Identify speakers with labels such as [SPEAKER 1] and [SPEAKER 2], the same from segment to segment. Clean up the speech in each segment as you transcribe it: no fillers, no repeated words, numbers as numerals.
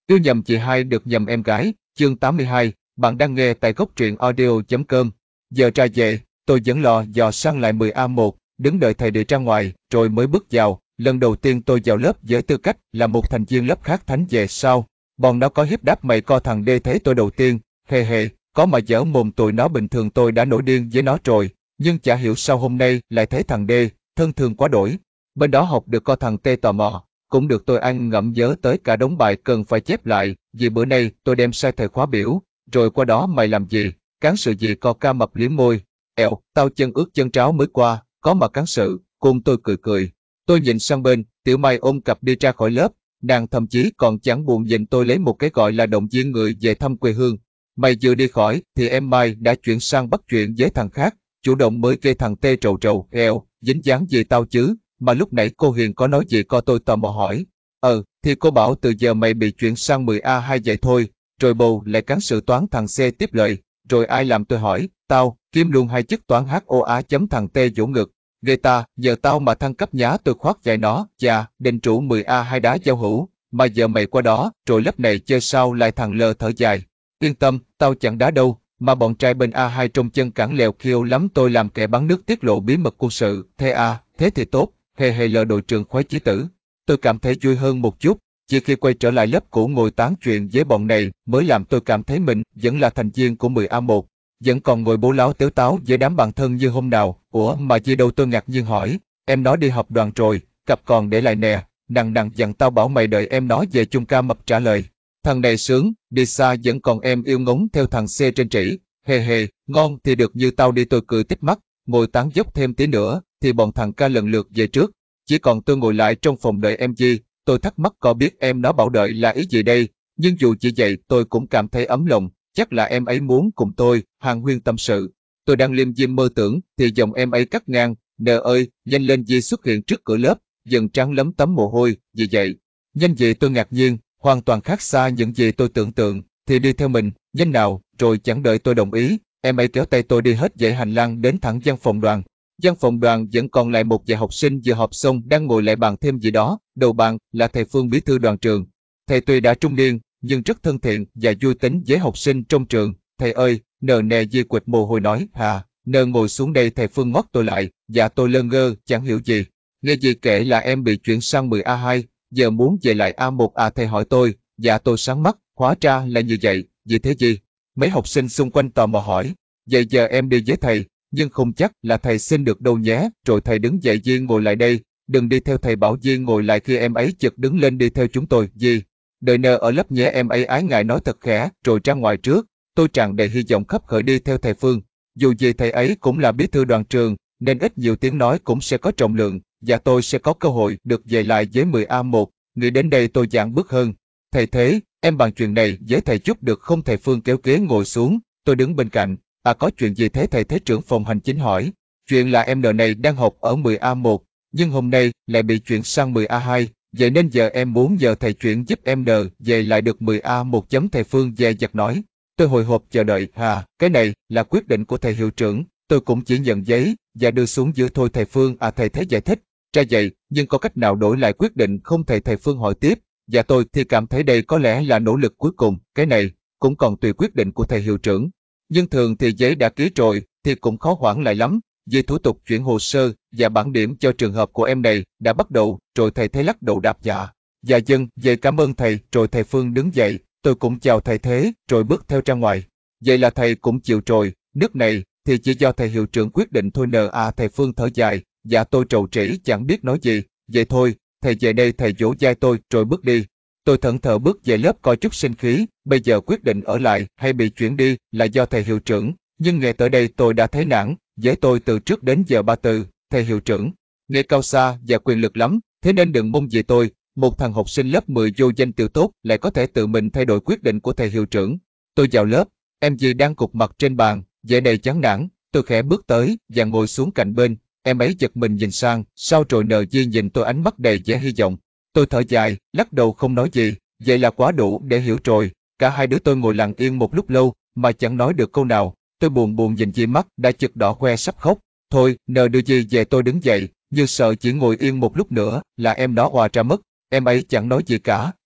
[SPEAKER 1] Yêu nhầm chị hai được nhầm em gái, chương 82, bạn đang nghe tại góc truyện audio.com. Giờ ra về, tôi vẫn lo dò sang lại 10A1, đứng đợi thầy đi ra ngoài, rồi mới bước vào. Lần đầu tiên tôi vào lớp với tư cách là một thành viên lớp khác thánh về sau. Bọn nó có hiếp đáp mày co thằng đê thế tôi đầu tiên, hề hề, có mà dở mồm tụi nó bình thường tôi đã nổi điên với nó rồi, nhưng chả hiểu sao hôm nay lại thấy thằng đê, thân thương quá đổi. Bên đó học được co thằng tê tò mò. Cũng được tôi ăn ngẫm nhớ tới cả đống bài cần phải chép lại, vì bữa nay tôi đem sai thời khóa biểu, rồi qua đó mày làm gì, cán sự gì co ca mập liếm môi, tao chân ướt chân tráo mới qua, có mà cán sự, cùng tôi cười cười. Tôi nhìn sang bên, Tiểu Mai ôm cặp đi ra khỏi lớp, nàng thậm chí còn chẳng buồn nhìn tôi lấy một cái gọi là động viên người về thăm quê hương. Mày vừa đi khỏi, thì em Mai đã chuyển sang bắt chuyện với thằng khác, chủ động mới kê thằng tê trầu trầu, dính dáng gì tao chứ. Mà lúc nãy cô Hiền có nói gì co tôi tò mò hỏi. Thì cô bảo từ giờ mày bị chuyển sang 10A2 vậy thôi, rồi bầu lại cán sự toán thằng C tiếp lời. Rồi ai làm tôi hỏi, tao, kiếm luôn hai chức toán HOA chấm thằng T vỗ ngực. Ghê ta, giờ tao mà thăng cấp nhá tôi khoát dạy nó, chà, định trụ 10A2 đá giao hữu, mà giờ mày qua đó, rồi lớp này chơi sao lại thằng L thở dài. Yên tâm, tao chẳng đá đâu, mà bọn trai bên A2 trong chân cẳng lèo khiêu lắm tôi làm kẻ bắn nước tiết lộ bí mật quân sự, thế thì tốt. Hề hề lờ đội trưởng khoái chí tử. Tôi cảm thấy vui hơn một chút, chỉ khi quay trở lại lớp cũ ngồi tán chuyện với bọn này mới làm tôi cảm thấy mình vẫn là thành viên của 10A1, vẫn còn ngồi bố láo tếu táo với đám bạn thân như hôm nào. Ủa mà gì đâu tôi ngạc nhiên hỏi, em nó đi học đoàn rồi, cặp còn để lại nè, nằng dặn tao bảo mày đợi em nó về chung ca mập trả lời. Thằng này sướng, đi xa vẫn còn em yêu ngóng theo thằng C trên trĩ, hề hề, ngon thì được như tao đi tôi cười tít mắt, ngồi tán dốc thêm tí nữa, thì bọn thằng ca lần lượt về trước. Chỉ còn tôi ngồi lại trong phòng đợi em Di, tôi thắc mắc có biết em nó bảo đợi là ý gì đây, nhưng dù chỉ vậy tôi cũng cảm thấy ấm lòng, chắc là em ấy muốn cùng tôi, hàn huyên tâm sự. Tôi đang liêm diêm mơ tưởng, thì giọng em ấy cắt ngang, nè ơi, nhanh lên Di xuất hiện trước cửa lớp, dần trắng lấm tấm mồ hôi, vì vậy. Nhanh vậy tôi ngạc nhiên, hoàn toàn khác xa những gì tôi tưởng tượng, thì đi theo mình, nhanh nào, rồi chẳng đợi tôi đồng ý, em ấy kéo tay tôi đi hết dãy hành lang đến thẳng văn phòng đoàn. Văn phòng đoàn vẫn còn lại một vài học sinh vừa họp xong đang ngồi lại bàn thêm gì đó, đầu bàn là thầy Phương bí thư đoàn trường. Thầy tuy đã trung niên, nhưng rất thân thiện và vui tính với học sinh trong trường. Thầy ơi, nờ nè Di quệt mồ hôi nói, nờ ngồi xuống đây thầy Phương ngoắt tôi lại, dạ tôi lơ ngơ, chẳng hiểu gì. Nghe Di kể là em bị chuyển sang 10A2, giờ muốn về lại A1 à thầy hỏi tôi, dạ tôi sáng mắt, hóa ra là như vậy, vì thế gì? Mấy học sinh xung quanh tò mò hỏi, vậy giờ em đi với thầy, nhưng không chắc là thầy xin được đâu nhé, rồi thầy đứng dậy Di ngồi lại đây, đừng đi theo thầy bảo Di ngồi lại khi em ấy chợt đứng lên đi theo chúng tôi, Di. Đợi nơ ở lớp nhé em ấy ái ngại nói thật khẽ, rồi ra ngoài trước, tôi tràn đầy hy vọng khấp khởi đi theo thầy Phương. Dù gì thầy ấy cũng là bí thư đoàn trường, nên ít nhiều tiếng nói cũng sẽ có trọng lượng, và tôi sẽ có cơ hội được về lại với 10A1, nghĩ đến đây tôi giãn bước hơn. Thầy thế, em bàn chuyện này với thầy chút được không thầy Phương kéo ghế ngồi xuống, tôi đứng bên cạnh. Có chuyện gì thế thầy thế trưởng phòng hành chính hỏi. Chuyện là em nợ này đang học ở 10A1, nhưng hôm nay lại bị chuyển sang 10A2, vậy nên giờ em muốn nhờ thầy chuyển giúp em nợ về lại được 10A1 chấm thầy Phương dè dặt nói. Tôi hồi hộp chờ đợi, cái này là quyết định của thầy hiệu trưởng, tôi cũng chỉ nhận giấy và đưa xuống giữa thôi thầy Phương thầy thế giải thích. Ra vậy, nhưng có cách nào đổi lại quyết định không thầy Phương hỏi tiếp, và tôi thì cảm thấy đây có lẽ là nỗ lực cuối cùng, cái này cũng còn tùy quyết định của thầy hiệu trưởng. Nhưng thường thì giấy đã ký rồi thì cũng khó hoãn lại lắm, vì thủ tục chuyển hồ sơ và bảng điểm cho trường hợp của em này đã bắt đầu, rồi thầy thế lắc đầu đáp dạ. Dạ dân, về cảm ơn thầy, rồi thầy Phương đứng dậy, tôi cũng chào thầy thế, rồi bước theo ra ngoài. Vậy là thầy cũng chịu rồi, nước này thì chỉ do thầy hiệu trưởng quyết định thôi thầy Phương thở dài, dạ tôi trầu trĩ chẳng biết nói gì, vậy thôi, thầy về đây thầy vỗ vai tôi rồi bước đi. Tôi thẫn thờ bước về lớp coi chút sinh khí, bây giờ quyết định ở lại hay bị chuyển đi là do thầy hiệu trưởng, nhưng nghe tới đây tôi đã thấy nản, với tôi từ trước đến giờ ba từ, thầy hiệu trưởng, nghe cao xa và quyền lực lắm, thế nên đừng mong gì tôi, một thằng học sinh lớp 10 vô danh tiểu tốt lại có thể tự mình thay đổi quyết định của thầy hiệu trưởng. Tôi vào lớp, em Di đang gục mặt trên bàn, vẻ đầy chán nản, tôi khẽ bước tới và ngồi xuống cạnh bên, em ấy giật mình nhìn sang, sau rồi nờ Di nhìn tôi ánh mắt đầy vẻ hy vọng. Tôi thở dài, lắc đầu không nói gì, vậy là quá đủ để hiểu rồi. Cả hai đứa tôi ngồi lặng yên một lúc lâu, mà chẳng nói được câu nào. Tôi buồn buồn nhìn Di mắt đã chực đỏ hoe sắp khóc. Thôi, nờ đưa Di về tôi đứng dậy, như sợ chỉ ngồi yên một lúc nữa là em nó òa ra mất. Em ấy chẳng nói gì cả,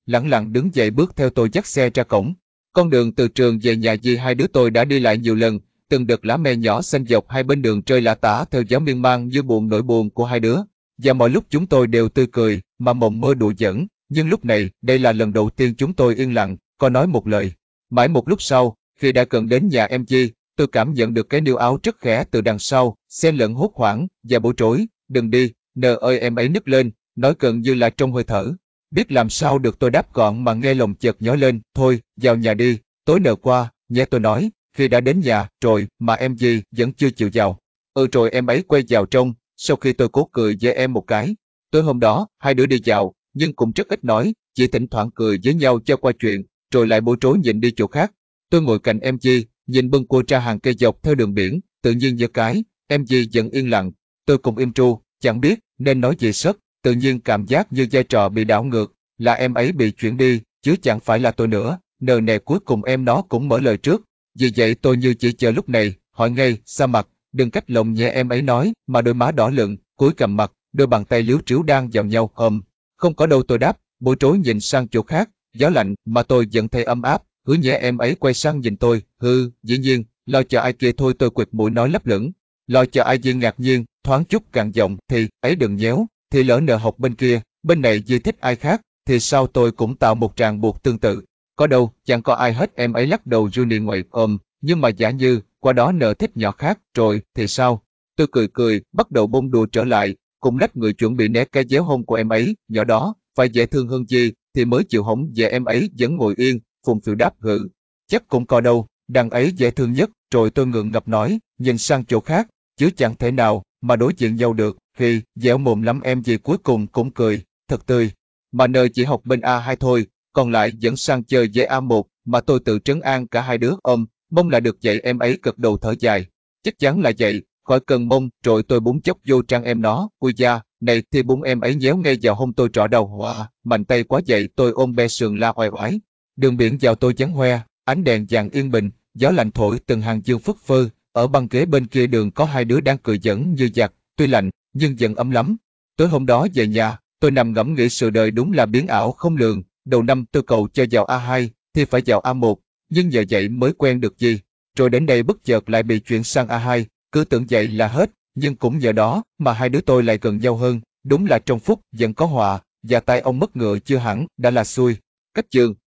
[SPEAKER 1] lẳng lặng đứng dậy bước theo tôi dắt xe ra cổng. Con đường từ trường về nhà dì hai đứa tôi đã đi lại nhiều lần, từng đợt lá me nhỏ xanh dọc hai bên đường rơi lả tả theo gió miên man như buồn nỗi buồn của hai đứa. Và mọi lúc chúng tôi đều tươi cười, mà mộng mơ đùa giỡn, nhưng lúc này, đây là lần đầu tiên chúng tôi yên lặng, có nói một lời. Mãi một lúc sau, khi đã gần đến nhà em Di, tôi cảm nhận được cái níu áo rất khẽ từ đằng sau, xen lẫn hốt hoảng và bối rối. Đừng đi, nờ ơi, em ấy nức lên, nói gần như là trong hơi thở. Biết làm sao được, tôi đáp gọn mà nghe lòng chợt nhói lên. Thôi, vào nhà đi, tối nờ qua, nhé, tôi nói. Khi đã đến nhà rồi mà em Di vẫn chưa chịu vào. Rồi em ấy quay vào trong, sau khi tôi cố cười với em một cái. Tối hôm đó, hai đứa đi dạo, nhưng cũng rất ít nói, chỉ thỉnh thoảng cười với nhau cho qua chuyện, rồi lại bối rối nhìn đi chỗ khác. Tôi ngồi cạnh em Di, nhìn bâng quơ ra hàng cây dọc theo đường biển, tự nhiên giơ cái, em Di vẫn yên lặng. Tôi cũng im tru, chẳng biết nên nói gì sất, tự nhiên cảm giác như vai trò bị đảo ngược, là em ấy bị chuyển đi, chứ chẳng phải là tôi nữa. Nờ nè, cuối cùng em nó cũng mở lời trước. Vì vậy tôi như chỉ chờ lúc này, hỏi ngay, sa mặt, đừng cách lòng nhẹ, em ấy nói, mà đôi má đỏ lựng, cúi gằm mặt, đôi bàn tay líu tríu đang vào nhau, không có đâu, tôi đáp, bối rối nhìn sang chỗ khác, gió lạnh mà tôi vẫn thấy ấm áp. Hứa nhẹ, em ấy quay sang nhìn tôi, dĩ nhiên, lo cho ai kia thôi, tôi quệt mũi nói lấp lửng. Lo cho ai Duyên ngạc nhiên, thoáng chút cạn giọng, thì, ấy đừng nhéo, thì lỡ nợ học bên kia, bên này Di thích ai khác, thì sao tôi cũng tạo một ràng buộc tương tự. Có đâu, chẳng có ai hết, em ấy lắc đầu Junie ngoại, nhưng mà giả như, qua đó nợ thích nhỏ khác, rồi, thì sao? Tôi cười cười, bắt đầu bông đùa trở lại, cùng lách người chuẩn bị né cái déo hông của em ấy, nhỏ đó, phải dễ thương hơn Di, thì mới chịu hổng về, em ấy vẫn ngồi yên, phùng phịu đáp hự. Chắc cũng có đâu, đằng ấy dễ thương nhất, rồi tôi ngượng ngập nói, nhìn sang chỗ khác, chứ chẳng thể nào mà đối diện nhau được. Khi dẻo mồm lắm, em Di cuối cùng cũng cười, thật tươi. Mà nơi chỉ học bên A2 thôi, còn lại dẫn sang chơi với A1, mà tôi tự trấn an cả hai đứa, mong là được vậy, em ấy gật đầu thở dài. Chắc chắn là vậy, khỏi cần mong, rồi tôi búng chốc vô trang em nó, ui da, này thì búng em ấy nhéo ngay vào hông tôi, trọ đầu, mạnh tay quá vậy, tôi ôm be sườn la oai oái. Đường biển vào tôi trắng hoe, ánh đèn vàng yên bình, gió lạnh thổi từng hàng dương phất phơ, ở băng ghế bên kia đường có hai đứa đang cười giỡn như giặc, tuy lạnh, nhưng vẫn ấm lắm. Tối hôm đó về nhà, tôi nằm ngẫm nghĩ sự đời đúng là biến ảo không lường, đầu năm tôi cầu cho vào A2, thì phải vào A1, nhưng nhờ vậy mới quen được Di. Rồi đến đây bất chợt lại bị chuyển sang A2, cứ tưởng vậy là hết, nhưng cũng nhờ đó mà hai đứa tôi lại gần nhau hơn, đúng là trong phúc vẫn có họa, và tay ông mất ngựa chưa hẳn đã là xui. Cách trường